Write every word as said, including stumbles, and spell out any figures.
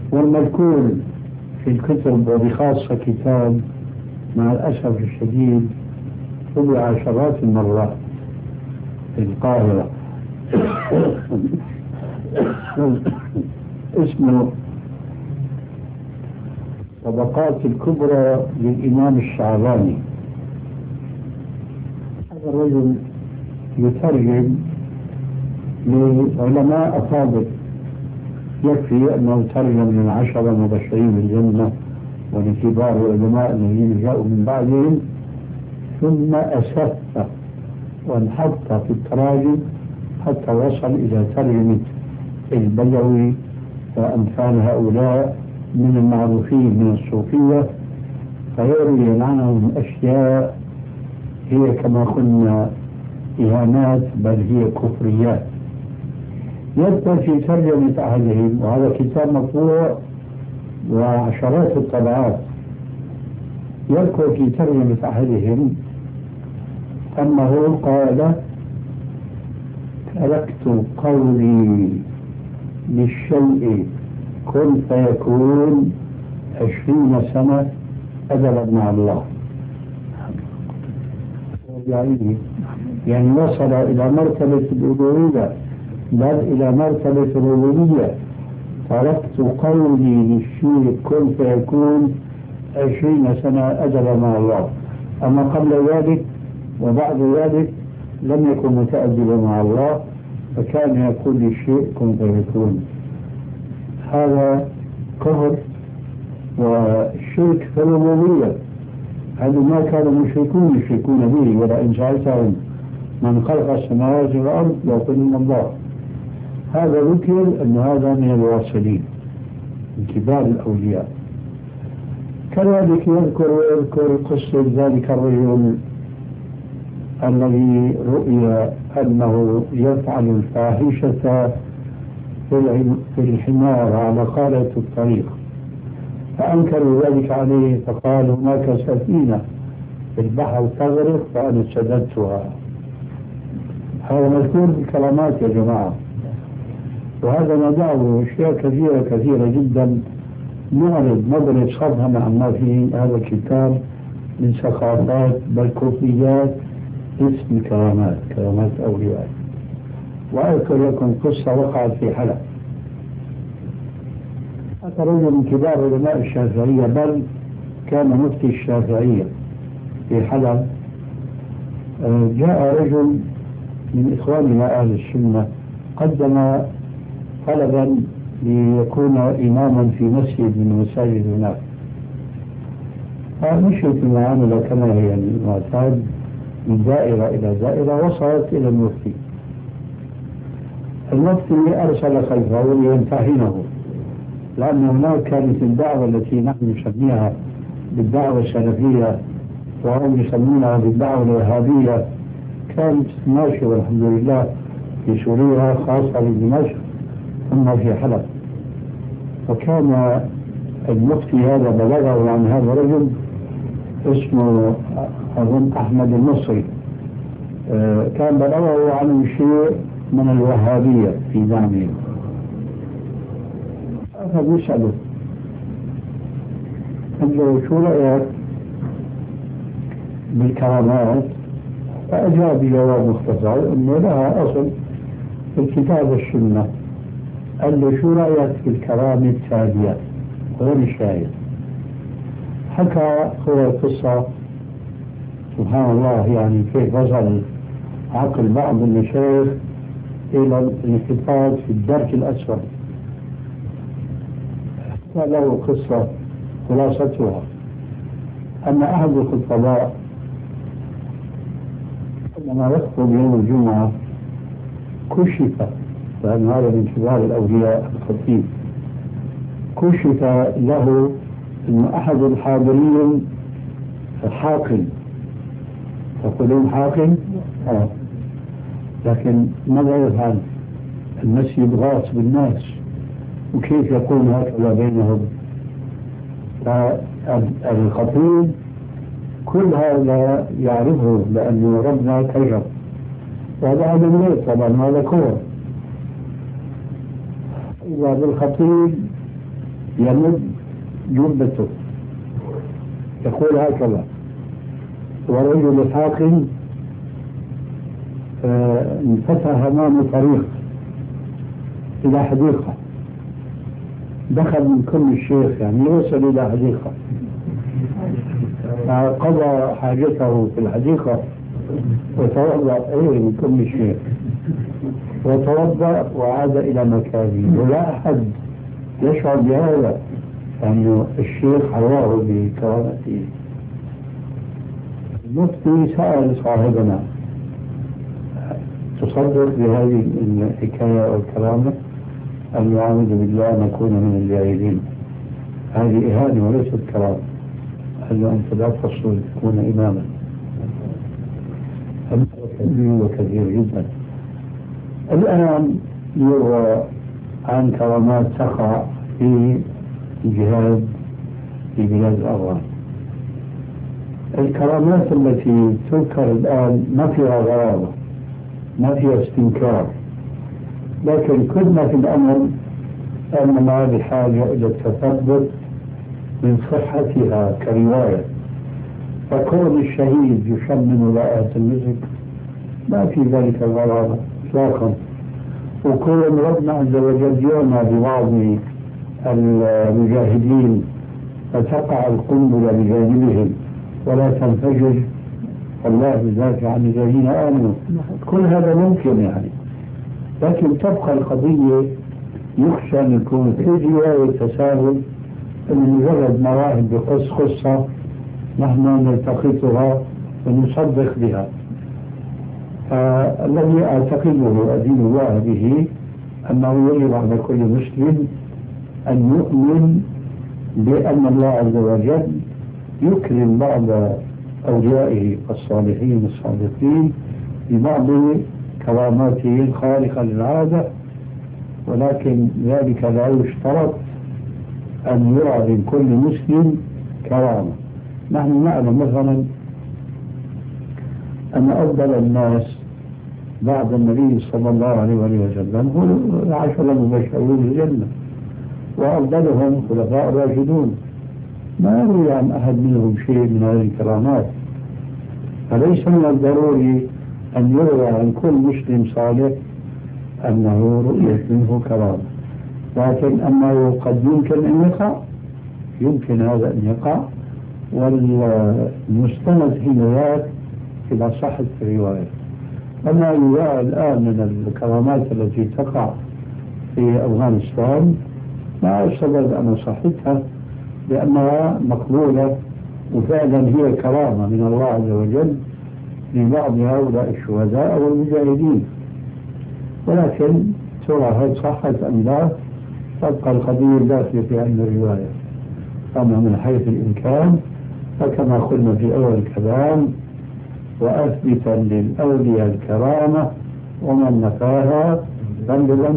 والمذكور في الكتب وبخاصة كتاب مع الأسف الشديد طبع عشرات المرات في القاهرة اسمه طبقات الكبرى للإمام الشعراني. هذا الرجل يترجم لعلماء أفاضل، يكفي أنه ترجم من عشرة مبشرين بالجنة ولكبار العلماء الذين جاءوا من بعدهم، ثم أسف وانحط في التراجم حتى وصل إلى ترجمة البدوي وأمثال هؤلاء من المعروفين من الصوفية، فيروي عنهم أشياء هي كما قلنا إهانات بل هي كفريات. يذكر في ترجمة أحدهم، وهذا كتاب مطبوع وعشرات الطبعات، يذكر في ترجمة أحدهم أنه قال: تركت قولي للشيء كن فيكون عشرين سنة أدبا مع الله. يعني, يعني وصل إلى مرتبة الألوهية بل إلى مرتبة الربوبية. تركت قولي للشيء كن فيكون عشرين سنة أدبا مع الله، أما قبل ذلك وبعد ذلك لم يكن متأدبا مع الله، فكان يقول للشيء كن فيكون. هذا كفر والشرك في الربوبية، هذا ما كان المشركون يشركون به، ولئن سألتهم من خلق السماوات والأرض ليقولون الله. هذا ذكر أن هذا من الواصلين من كبار الأولياء. كذلك يذكر ويذكر قصة ذلك الرجل الذي رؤي أنه يفعل الفاحشة في الحمار على خارطة الطريق، فأنكروا ذلك عليه فقال: هناك سفينة في البحر تغرق فأنا سددتها. هذا مذكور بالكرامات يا جماعة، وهذا ندعه أشياء كثيرة كثيرة جدا نعرض نضرب صدها عن ما في هذا الكتاب من ثقافات بل كفريات اسم الكرامات، كرامات أولياء. وأذكر لكم قصة وقعت في حلب. هذا رجل من كبار علماء الشافعية بل كان مفتي الشافعية في حلب. جاء رجل من إخواننا أهل السنة قدم طلبا ليكون إماما في مسجد من المساجد هناك، فمشيت المعاملة كما هي المعتاد من دائرة إلى دائرة وصلت إلى المفتي. المفتي أرسل خلفه ليمتحنه، لأن هناك كانت الدعوة التي نحن نسميها بالدعوة السلفية وهم يسمونها بالدعوة الوهابية كانت ماشية والحمد لله في سوريا خاصة بدمشق ثم في حلب. وكان المفتي هذا بلغه عن هذا الرجل اسمه أظن أحمد المصري، كان بلغه عن شيء من الوهابية في دعمه، فبيسأله قال له: شو رأيك بالكرامات؟ فأجاب بجواب مختصر أنه لها أصل في الكتاب والسنة. قال له: شو رأيك في الكرامة التالية؟ غير الشاهد. حكى هو القصة سبحان الله، يعني كيف وصل عقل بعض المشايخ إلى الانحطاط في الدرك الأسفل. حكى له قصة خلاصتها أن أحد الخطباء لما يخطب يوم الجمعة كشف، لأن هذا من كبار الأولياء الخطيب، كشف له أن أحد الحاضرين حاقن. تقولون حاقن؟ آه. لكن ماذا يفعل؟ المسجد غاص بالناس، وكيف يكون هكذا بينهم؟ فالخطيب كل هذا يعرفه لأنه ربنا كرم، وهذا عدم ليه طبعا، هذا كفر. إذا بالخطيب يمد جبته يقول هكذا، ورجل حاق انفتح أمامه طريق إلى حديقة، دخل من كل الشيخ يعني يوصل إلى حديقة، قضى حاجته في الحديقة وتوضأ إيه من كل الشيخ وتوضأ وعاد إلى مكانه، ولا أحد يشعر بهذا لأنه الشيخ حواه بكرامته. المفتي سأل صاحبنا تصدق بهذه الحكاية والكرامة؟ أن نعوذ بالله نكون من الجاهلين، هذه إهانة وليست كرامة. قال له أنت لا تصل تكون إماما. وكثير جدا الآن يروى عن كرامات تقع في الجهاد في بلاد الأفغان. الكرامات التي تذكر الآن ما فيها غرابة، ما فيها استنكار، لكن كل ما في الأمر أننا بحاجة إلى التثبت من صحتها كرواية. فكون الشهيد يشمن رائحة المسك ما في ذلك غرابة إطلاقا، وكون ربنا عز وجل يرمى ببعض المجاهدين فتقع القنبلة بجانبهم ولا تنفجر، الله يدافع عن الذين آمنوا، كل هذا ممكن يعني. لكن تبقى القضية يخشى أن يكون في رواية تساهل، أن مجرد ما واحد بقص قصة نحن نلتقطها ونصدق بها. فالذي أعتقده أدين الله به أنه يجب على كل مسلم أن يؤمن بأن الله عز وجل يكرم بعض أوليائه الصالحين الصادقين ببعض كراماته الخارقة للعادة، ولكن ذلك لا يشترط أن يرى من كل مسلم كرامة. نحن نعلم مثلا أن أفضل الناس بعد النبي صلى الله عليه وسلم هم العشرة المبشرون بالجنة، وأفضلهم خلفاء الراشدون، ما يروي عن أحد منهم شيء من هذه الكرامات. فليس من الضروري أن يروى عن كل مسلم صالح أنه رؤيت منه كرامة، لكن أنه قد يمكن أن يقع، يمكن هذا أن يقع، والمستند حينئذ إلى صحة الرواية. أما يرى الآن من الكرامات التي تقع في أفغانستان ما أصدق أن صحتها لأنها مقبولة، وفعلا هي كرامة من الله عز وجل لبعض هؤلاء الشهداء والمجاهدين، ولكن ترى هل صحت أم لا تبقى القضية داخلة في علم الرواية. أما من حيث الإمكان فكما قلنا في أول الكلام وأثبتا للأولياء الكرامة ومن نفاها